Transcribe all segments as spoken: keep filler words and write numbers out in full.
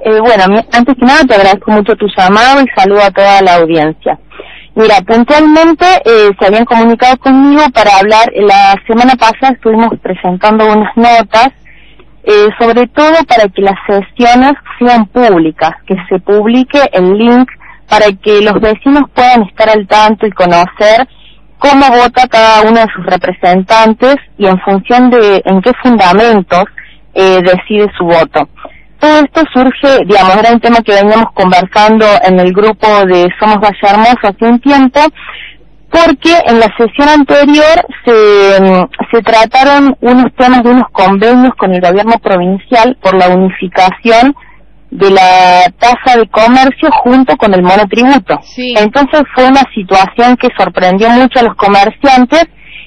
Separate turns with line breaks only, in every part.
Eh, bueno, mi- antes que nada te agradezco mucho tu llamado y saludo a toda la audiencia. Mira, puntualmente eh, se habían comunicado conmigo para hablar, la semana pasada estuvimos presentando unas notas, eh, sobre todo para que las sesiones sean públicas, que se publique el link para que los vecinos puedan estar al tanto y conocer cómo vota cada uno de sus representantes y en función de en qué fundamentos eh, decide su voto. Todo esto surge, digamos, era un tema que veníamos conversando en el grupo de Somos Valle Hermoso hace un tiempo, porque en la sesión anterior se, se trataron unos temas de unos convenios con el gobierno provincial por la unificación de la tasa de comercio junto con el monotributo.
Sí.
Entonces fue una situación que sorprendió mucho a los comerciantes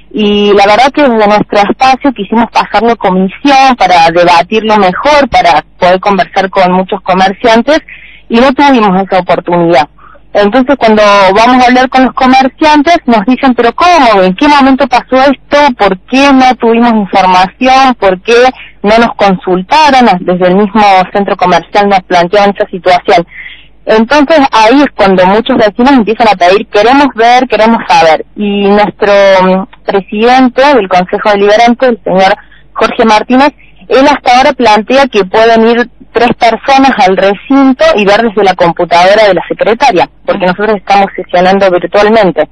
y la verdad que desde nuestro espacio quisimos pasarlo a comisión para debatirlo mejor, para poder conversar con muchos comerciantes y no tuvimos esa oportunidad. Entonces cuando vamos a hablar con los comerciantes nos dicen, pero ¿cómo? ¿En qué momento pasó esto? ¿Por qué no tuvimos información? ¿Por qué no nos consultaron? Desde el mismo centro comercial nos planteaban esa situación. Entonces ahí es cuando muchos vecinos empiezan a pedir, queremos ver, queremos saber. Y nuestro um, presidente del Consejo Deliberante, el señor Jorge Martínez, él hasta ahora plantea que pueden ir tres personas al recinto y ver desde la computadora de la secretaria, porque nosotros estamos sesionando virtualmente.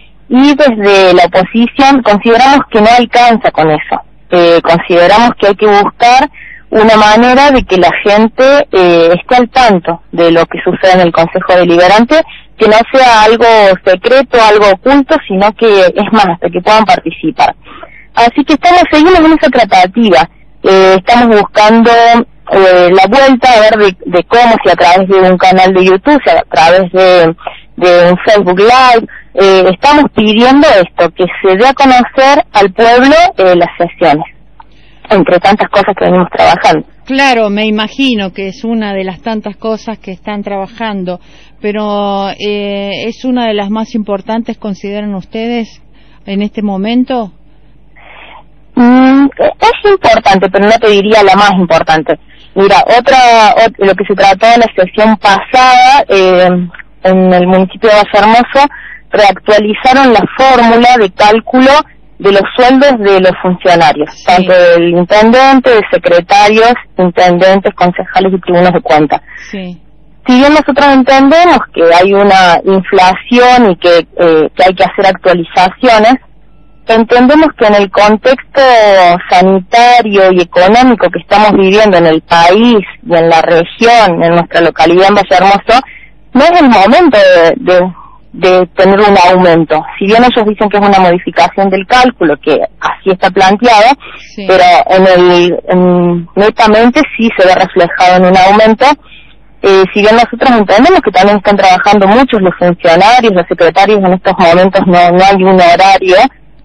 Y desde la oposición consideramos que no alcanza con eso. Eh, consideramos que hay que buscar una manera de que la gente eh, esté al tanto de lo que sucede en el Consejo Deliberante, que no sea algo secreto, algo oculto, sino que es más, hasta que puedan participar. Así que estamos, seguimos en esa tratativa, eh, estamos buscando eh, la vuelta a ver de, de cómo, si a través de un canal de YouTube, si a través de, de un Facebook Live, eh, estamos pidiendo esto, que se dé a conocer al pueblo eh, las sesiones, entre tantas cosas que venimos trabajando.
Claro, me imagino que es una de las tantas cosas que están trabajando, pero eh, ¿es una de las más importantes, consideran ustedes, en este momento?
Mm, es importante, pero no te diría la más importante. Mira, otra, ot- lo que se trató en la sesión pasada, eh, en el municipio de Valle Hermoso, reactualizaron la fórmula de cálculo de los sueldos de los funcionarios, sí, tanto del intendente, de secretarios, intendentes, concejales y tribunos de cuenta.
Sí.
Si bien nosotros entendemos que hay una inflación y que, eh, que hay que hacer actualizaciones, entendemos que en el contexto sanitario y económico que estamos viviendo en el país y en la región, en nuestra localidad en Valle Hermoso, no es el momento de, de de tener un aumento. Si bien ellos dicen que es una modificación del cálculo, que así está planteado, sí, pero en el en, netamente sí se ve reflejado en un aumento. Eh, si bien nosotros entendemos que también están trabajando muchos los funcionarios, los secretarios, en estos momentos no, no hay un horario,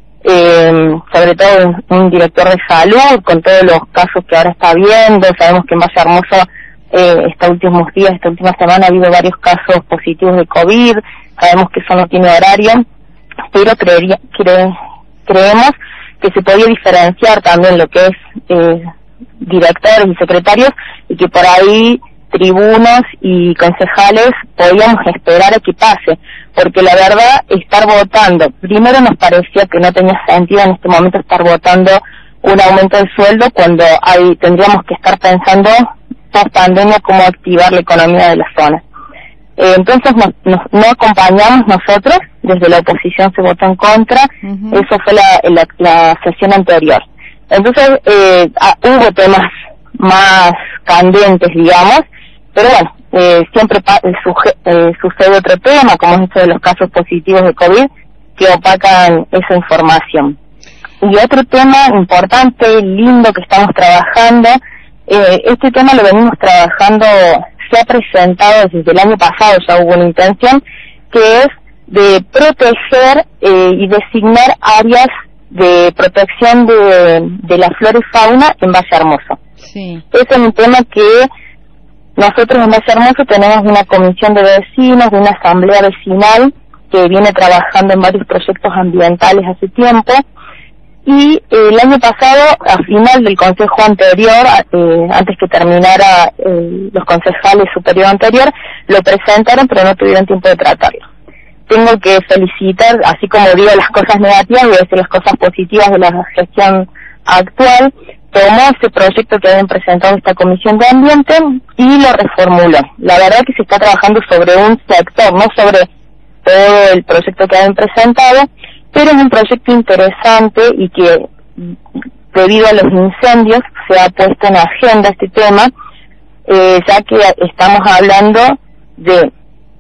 eh, sobre todo un, un director de salud, con todos los casos que ahora está viendo. Sabemos que en Valle Hermoso eh, estos últimos días, esta última semana ha habido varios casos positivos de COVID. Sabemos que eso no tiene horario, pero creería, cre, creemos que se podía diferenciar también lo que es eh, directores y secretarios, y que por ahí tribunos y concejales podíamos esperar a que pase, porque la verdad, estar votando, primero nos parecía que no tenía sentido en este momento estar votando un aumento de sueldo cuando ahí tendríamos que estar pensando post pandemia cómo activar la economía de la zona. Eh, entonces no, no, no acompañamos nosotros, desde la oposición se votó en contra, uh-huh. Eso fue la, la, la sesión anterior. Entonces eh, ah, hubo temas más candentes, digamos, pero bueno, eh, siempre pa- suge- eh, sucede otro tema, como es esto de los casos positivos de COVID, que opacan esa información. Y otro tema importante, lindo, que estamos trabajando, eh, este tema lo venimos trabajando, se ha presentado desde el año pasado, ya hubo una intención, que es de proteger eh, y designar áreas de protección de, de la flora y fauna en Valle Hermoso.
Sí.
Ese es un tema que nosotros en Valle Hermoso tenemos una comisión de vecinos, de una asamblea vecinal que viene trabajando en varios proyectos ambientales hace tiempo, y eh, el año pasado, a final del consejo anterior, eh, antes que terminara eh, los concejales superior anterior, lo presentaron pero no tuvieron tiempo de tratarlo. Tengo que felicitar, así como digo las cosas negativas, voy a decir las cosas positivas de la gestión actual. Tomó ese proyecto que habían presentado esta Comisión de Ambiente y lo reformuló. La verdad que se está trabajando sobre un sector, no sobre todo el proyecto que habían presentado, pero es un proyecto interesante y que debido a los incendios se ha puesto en agenda este tema, eh, ya que estamos hablando de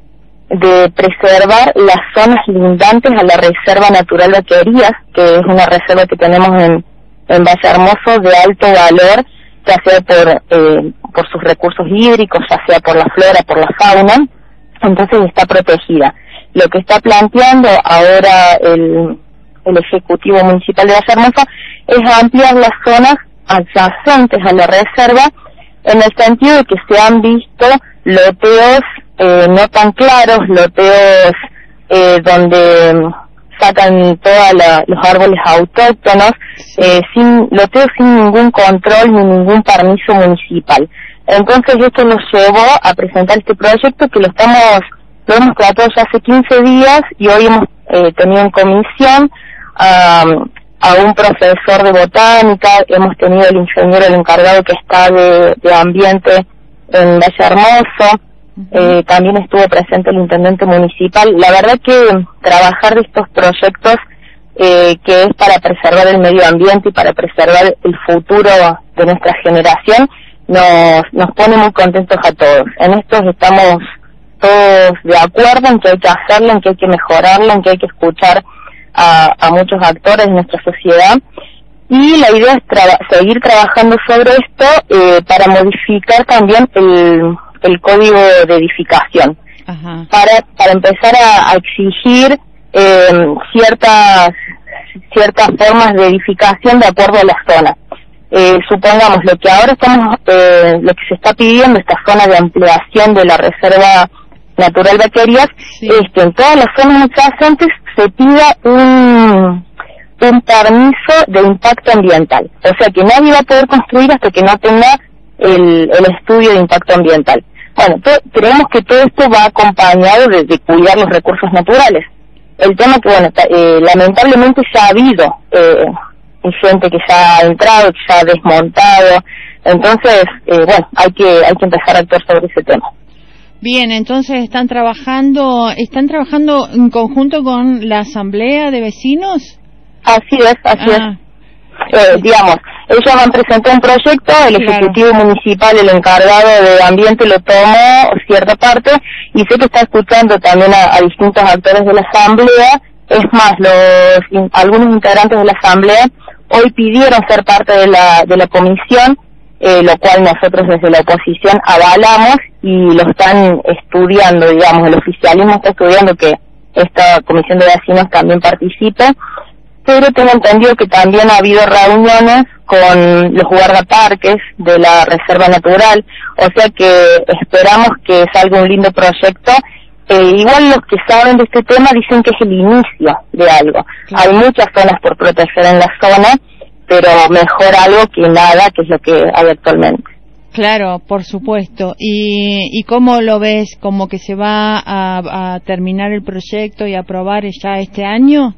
de preservar las zonas lindantes a la Reserva Natural Vaquerías, que es una reserva que tenemos en, en Valle Hermoso de alto valor, ya sea por, eh, por sus recursos hídricos, ya sea por la flora, por la fauna, entonces está protegida. Lo que está planteando ahora el, el Ejecutivo Municipal de Valle Hermoso es ampliar las zonas adyacentes a la reserva, en el sentido de que se han visto loteos eh, no tan claros, loteos eh, donde sacan todos los árboles autóctonos, eh, sin loteos sin ningún control ni ningún permiso municipal. Entonces esto nos llevó a presentar este proyecto que lo estamos lo hemos tratado ya hace quince días y hoy hemos eh, tenido en comisión um, a un profesor de botánica, hemos tenido el ingeniero, el encargado que está de, de ambiente en Valle Hermoso, uh-huh. eh, también estuvo presente el intendente municipal. La verdad que trabajar de estos proyectos eh, que es para preservar el medio ambiente y para preservar el futuro de nuestra generación nos, nos pone muy contentos a todos. En estos estamos todos de acuerdo en que hay que hacerlo, en que hay que mejorarlo, en que hay que escuchar A, a muchos actores de nuestra sociedad, y la idea es traba, seguir trabajando sobre esto eh, para modificar también el, el código de edificación. Ajá. para para empezar a, a exigir eh, ciertas ciertas formas de edificación de acuerdo a la zona. Eh, supongamos lo que ahora estamos eh, lo que se está pidiendo, esta zona de ampliación de la Reserva Natural Vaquerías, sí. es que en todas las zonas adyacentes se pida un, un permiso de impacto ambiental. O sea que nadie va a poder construir hasta que no tenga el, el estudio de impacto ambiental. Bueno, to, creemos que todo esto va acompañado de, de cuidar los recursos naturales. El tema que, bueno, ta, eh, lamentablemente ya ha habido eh, gente que ya ha entrado, que ya ha desmontado. Entonces, eh, bueno, hay que, hay que empezar a actuar sobre ese tema.
Bien, entonces están trabajando, están trabajando en conjunto con la asamblea de vecinos.
Así es, así ah. es. Eh, digamos, ellos han presentado un proyecto, el claro. Ejecutivo Municipal, el encargado de ambiente lo tomó cierta parte y sé que está escuchando también a, a distintos actores de la asamblea. Es más, los in, algunos integrantes de la asamblea hoy pidieron ser parte de la de la comisión. Eh, lo cual nosotros desde la oposición avalamos y lo están estudiando, digamos, el oficialismo está estudiando que esta comisión de vecinos también participe, pero tengo entendido que también ha habido reuniones con los guardaparques de la Reserva Natural, o sea que esperamos que salga un lindo proyecto. Eh, igual los que saben de este tema dicen que es el inicio de algo. Claro. Hay muchas zonas por proteger en la zona, pero mejor algo que nada, que es lo que hay actualmente.
Claro, por supuesto. ¿Y, y cómo lo ves? ¿Como que se va a, a terminar el proyecto y aprobar ya este año?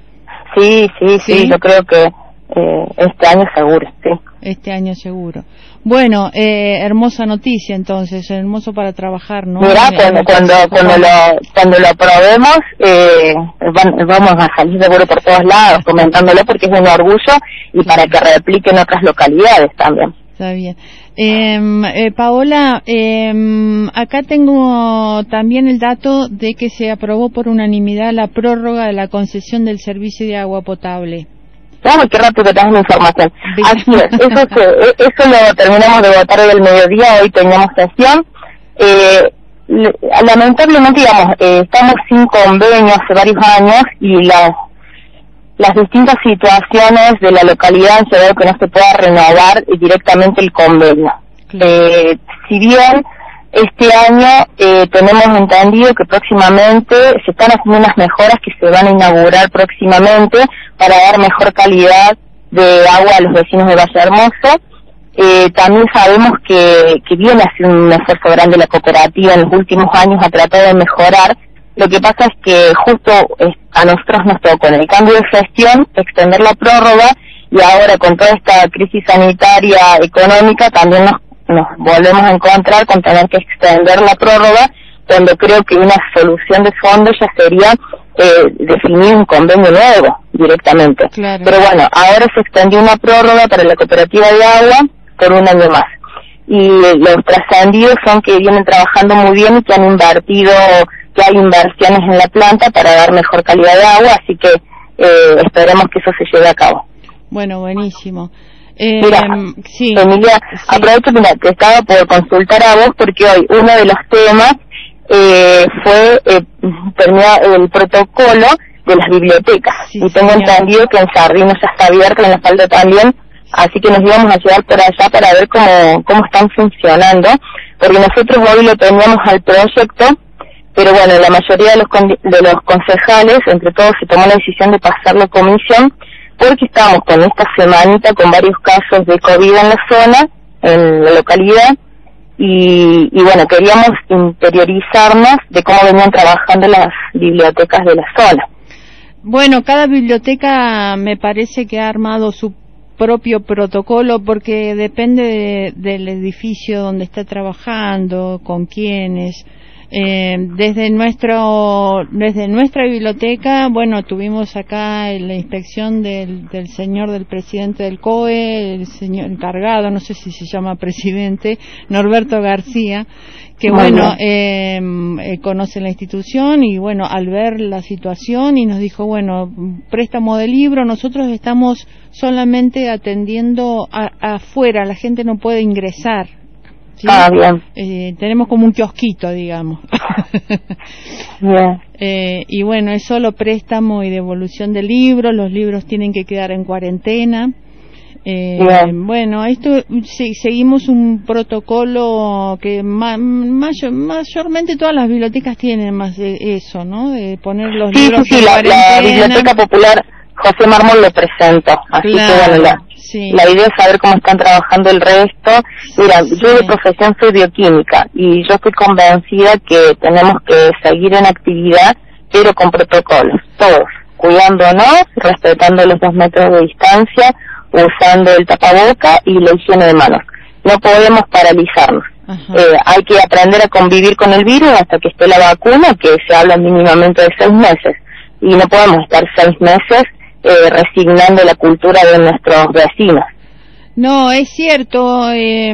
Sí, sí, sí, sí yo creo que eh, este año seguro, sí.
Este año seguro. Bueno, eh, hermosa noticia entonces, hermoso para trabajar, ¿no?
Mira, cuando cuando, cuando lo cuando lo aprobemos, eh, van, vamos a salir seguro por todos lados comentándolo porque es un orgullo y para que replique en otras localidades también.
Está bien. Eh, eh, Paola, eh, acá tengo también el dato de que se aprobó por unanimidad la prórroga de la concesión del servicio de agua potable.
Vamos, qué rápido que tenemos la información. Bien. Así es, eso, se, eso lo terminamos de votar hoy al mediodía, hoy teníamos sesión. Eh, lamentablemente, digamos, eh, estamos sin convenio hace varios años y las las distintas situaciones de la localidad han llevado que no se pueda renovar directamente el convenio. Eh, si bien este año eh, tenemos entendido que próximamente se están haciendo unas mejoras que se van a inaugurar próximamente, para dar mejor calidad de agua a los vecinos de Valle Hermoso. Eh, también sabemos que, que viene haciendo un esfuerzo grande la cooperativa en los últimos años a tratar de mejorar. Lo que pasa es que justo eh, a nosotros nos tocó en el cambio de gestión extender la prórroga, y ahora con toda esta crisis sanitaria económica también nos, nos volvemos a encontrar con tener que extender la prórroga, cuando creo que una solución de fondo ya sería eh, definir un convenio nuevo directamente.
Claro.
Pero bueno, ahora se extendió una prórroga para la cooperativa de agua por un año más. Y los trascendidos son que vienen trabajando muy bien y que han invertido, que hay inversiones en la planta para dar mejor calidad de agua, así que eh, esperemos que eso se lleve a cabo.
Bueno, buenísimo. Eh,
mira,
sí,
Emilia,
sí.
aprovecho, mira, te estaba por consultar a vos porque hoy uno de los temas eh, fue eh, terminar el protocolo de las bibliotecas. Sí, y tengo señor. entendido que en Sardino ya está abierto, en La Falda también, así que nos íbamos a llevar por allá para ver cómo, cómo están funcionando, porque nosotros hoy lo teníamos al proyecto, pero bueno, la mayoría de los, con, de los concejales, entre todos, se tomó la decisión de pasarlo a comisión, porque estábamos con esta semanita con varios casos de COVID en la zona, en la localidad, y, y bueno, queríamos interiorizarnos de cómo venían trabajando las bibliotecas de la zona.
Bueno, cada biblioteca me parece que ha armado su propio protocolo, porque depende de, del edificio donde está trabajando, con quiénes. Eh, desde nuestro desde nuestra biblioteca, bueno, tuvimos acá la inspección del, del señor del presidente del C O E, el señor encargado, no sé si se llama presidente, Norberto García, que bueno, eh, eh, conoce la institución, y bueno, al ver la situación, y nos dijo, bueno, préstamo de libro, nosotros estamos solamente atendiendo a, afuera, la gente no puede ingresar. ¿Sí?
Ah, bien.
Eh, tenemos como un kiosquito, digamos.
Bien.
Eh, y bueno, es solo préstamo y devolución de libros, los libros tienen que quedar en cuarentena. Eh, bueno, esto sí, seguimos un protocolo que ma, mayor, mayormente todas las bibliotecas tienen más de eso, ¿no? De poner los
sí,
libros
sí,
en
sí, la,
cuarentena.
La Biblioteca Popular José Mármol lo presento, así
claro,
que bueno, la,
sí.
la idea es saber cómo están trabajando el resto. Mira, sí. Yo de profesión soy bioquímica y yo estoy convencida que tenemos que seguir en actividad, pero con protocolos, todos, cuidándonos, respetando los dos metros de distancia, usando el tapaboca y la higiene de manos. No podemos paralizarnos. Eh, hay que aprender a convivir con el virus hasta que esté la vacuna, que se habla mínimamente de seis meses. Y no podemos estar seis meses eh, resignando la cultura de nuestros vecinos.
No, es cierto. Eh,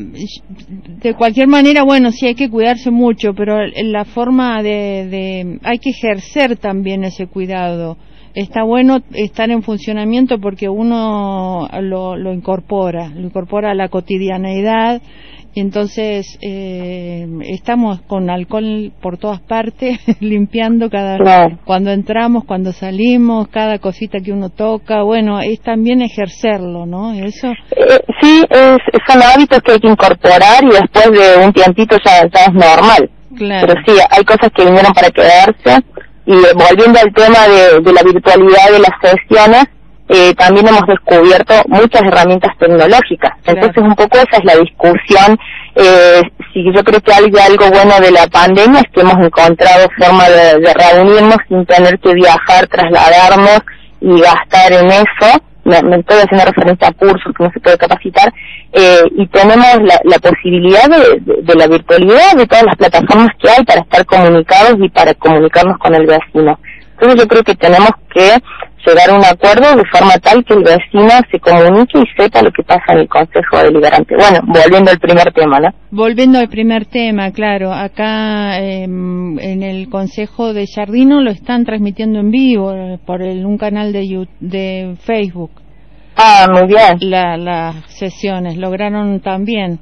de cualquier manera, bueno, sí hay que cuidarse mucho, pero la forma de, de... hay que ejercer también ese cuidado. Está bueno estar en funcionamiento porque uno lo, lo incorpora, lo incorpora a la cotidianeidad, y entonces eh, estamos con alcohol por todas partes, limpiando cada
claro.
cuando entramos, cuando salimos, cada cosita que uno toca. Bueno, es también ejercerlo, ¿no? Eso.
Eh, sí, es, son hábitos que hay que incorporar y después de un tiempito ya, ya es normal.
Claro.
Pero sí, hay cosas que vinieron para quedarse. Y volviendo al tema de, de la virtualidad de las sesiones, eh, también hemos descubierto muchas herramientas tecnológicas. Claro. Entonces un poco esa es la discusión. Eh, si yo creo que hay algo bueno de la pandemia es que hemos encontrado forma de, de reunirnos sin tener que viajar, trasladarnos y gastar en eso. Me, me estoy haciendo referencia a cursos que no se puede capacitar, eh, y tenemos la, la posibilidad de, de, de la virtualidad de todas las plataformas que hay para estar comunicados y para comunicarnos con el vecino. Entonces yo creo que tenemos que llegar a un acuerdo de forma tal que el vecino se comunique y sepa lo que pasa en el Consejo Deliberante. Bueno, volviendo al primer tema, ¿no?
Volviendo al primer tema, claro, acá eh, en el Consejo de Sardino lo están transmitiendo en vivo eh, por el, un canal de, YouTube, de Facebook.
Ah, muy bien.
La, las sesiones lograron también,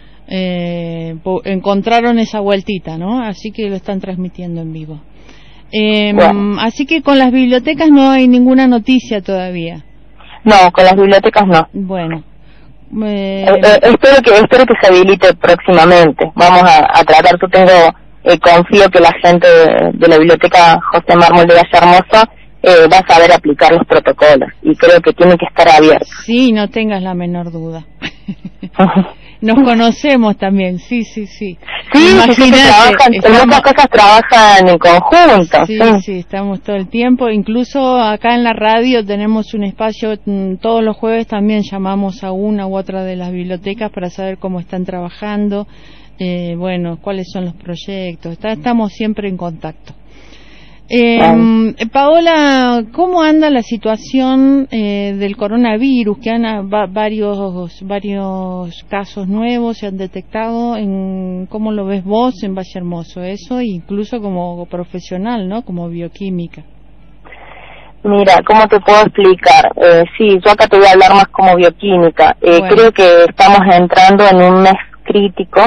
eh, encontraron esa vueltita, ¿no? Así que lo están transmitiendo en vivo. Eh, bueno. Así que con las bibliotecas no hay ninguna noticia todavía.
No, con las bibliotecas no.
Bueno. Eh...
Eh, eh, espero que espero que se habilite próximamente. Vamos a, a tratar, yo tengo, eh, confío que la gente de, de la biblioteca José Mármol de Valle Hermoso eh, va a saber aplicar los protocolos, y creo que tiene que estar abierto.
Sí, no tengas la menor duda. Nos conocemos también, sí, sí, sí.
Sí, sí, sí, trabajan, estamos, en muchas cosas trabajan en conjunto.
Sí, sí, sí, estamos todo el tiempo. Incluso acá en la radio tenemos un espacio, todos los jueves también llamamos a una u otra de las bibliotecas para saber cómo están trabajando, eh, bueno, cuáles son los proyectos. Está, estamos siempre en contacto. Eh, Paola, ¿cómo anda la situación eh, del coronavirus? Que han va, varios varios casos nuevos se han detectado. En, ¿Cómo lo ves vos en Valle Hermoso? Eso, incluso como profesional, ¿no? Como bioquímica.
Mira, ¿cómo te puedo explicar? Eh, sí, yo acá te voy a hablar más como bioquímica. Eh, bueno. Creo que estamos entrando en un mes crítico,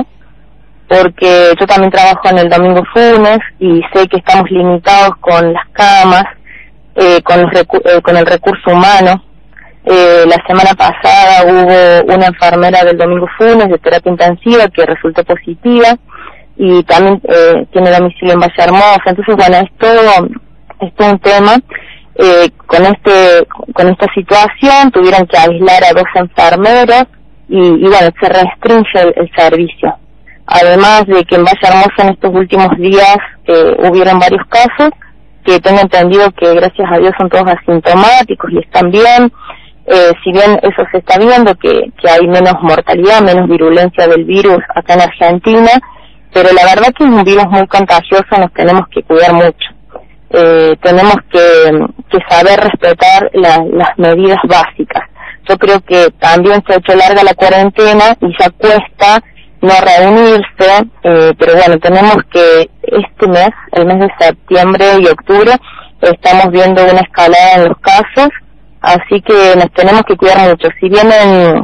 porque yo también trabajo en el Domingo Funes y sé que estamos limitados con las camas, eh, con, los recu eh, con el recurso humano. Eh, la semana pasada hubo una enfermera del Domingo Funes de terapia intensiva que resultó positiva y también eh, tiene domicilio en Valle Hermoso. Entonces, bueno, es todo, es todo un tema. Eh, con este con esta situación tuvieron que aislar a dos enfermeros y, y bueno, se restringe el, el servicio. Además de que en Valle Hermoso en estos últimos días eh, hubieron varios casos que tengo entendido que gracias a Dios son todos asintomáticos y están bien. Eh, si bien eso se está viendo, que, que hay menos mortalidad, menos virulencia del virus acá en Argentina, pero la verdad que es un virus muy contagioso, nos tenemos que cuidar mucho. Eh, tenemos que, que saber respetar la, las medidas básicas. Yo creo que también se ha hecho larga la cuarentena y ya cuesta no reunirse, eh, pero bueno, tenemos que este mes, el mes de septiembre y octubre, estamos viendo una escalada en los casos, así que nos tenemos que cuidar mucho. Si bien en,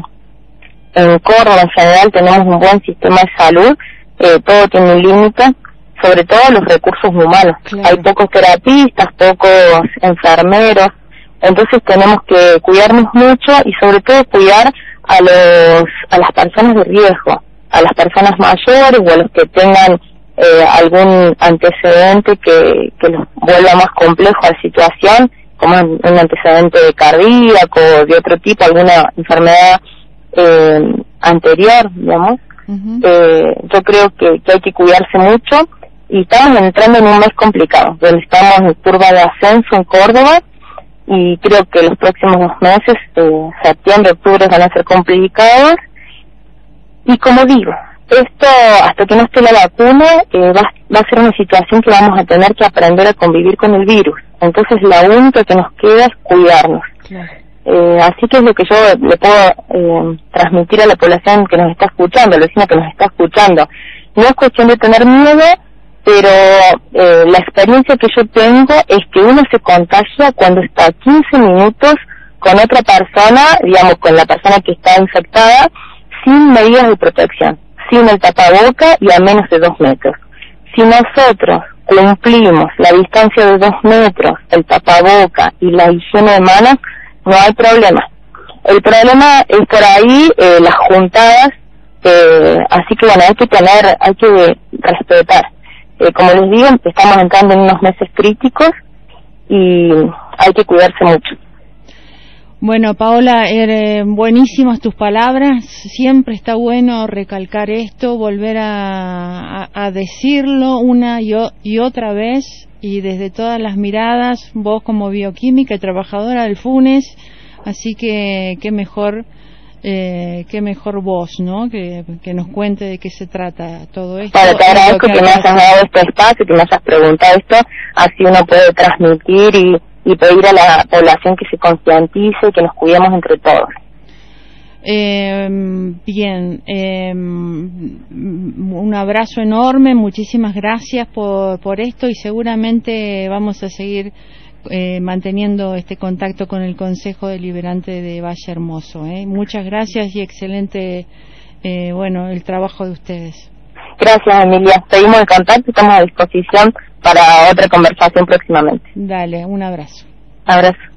en Córdoba en general tenemos un buen sistema de salud, eh, todo tiene un límite, sobre todo los recursos humanos. Claro. Hay pocos terapistas, pocos enfermeros, entonces tenemos que cuidarnos mucho y sobre todo cuidar a los a las personas de riesgo, a las personas mayores o a los que tengan eh, algún antecedente que, que los vuelva más complejo a la situación, como un antecedente cardíaco o de otro tipo, alguna enfermedad eh, anterior, digamos. Uh-huh. eh, yo creo que, que hay que cuidarse mucho y estamos entrando en un mes complicado, donde estamos en curva de ascenso en Córdoba y creo que los próximos dos meses, eh, septiembre, octubre, van a ser complicados. Y como digo, esto hasta que no esté la vacuna eh, va, va a ser una situación que vamos a tener que aprender a convivir con el virus. Entonces la única que nos queda es cuidarnos. Claro. Eh, así que es lo que yo le puedo eh, transmitir a la población que nos está escuchando, al vecino que nos está escuchando. No es cuestión de tener miedo, pero eh, la experiencia que yo tengo es que uno se contagia cuando está quince minutos con otra persona, digamos con la persona que está infectada, sin medidas de protección, sin el tapaboca y a menos de dos metros. Si nosotros cumplimos la distancia de dos metros, el tapaboca y la higiene de manos, no hay problema. El problema es por ahí eh, las juntadas, eh, así que bueno, hay que tener, hay que respetar. Eh, como les digo, estamos entrando en unos meses críticos y hay que cuidarse mucho.
Bueno, Paola, eh, buenísimas tus palabras. Siempre está bueno recalcar esto, volver a, a, a decirlo una y, o, y otra vez, y desde todas las miradas, vos como bioquímica y trabajadora del Funes, así que qué mejor, eh, qué mejor vos, ¿no? Que, que nos cuente de qué se trata todo esto.
Bueno, te agradezco que, que me hayas dado este espacio, que me hayas preguntado esto, así uno puede transmitir y y pedir a la población que se concientice, que nos cuidemos entre todos.
Eh, bien, eh, un abrazo enorme, muchísimas gracias por, por esto y seguramente vamos a seguir eh, manteniendo este contacto con el Consejo Deliberante de Valle Hermoso. ¿eh? Muchas gracias y excelente, eh, bueno, el trabajo de ustedes.
Gracias, Emilia. Seguimos en contacto y estamos a disposición para otra conversación próximamente.
Dale, un abrazo.
Abrazo.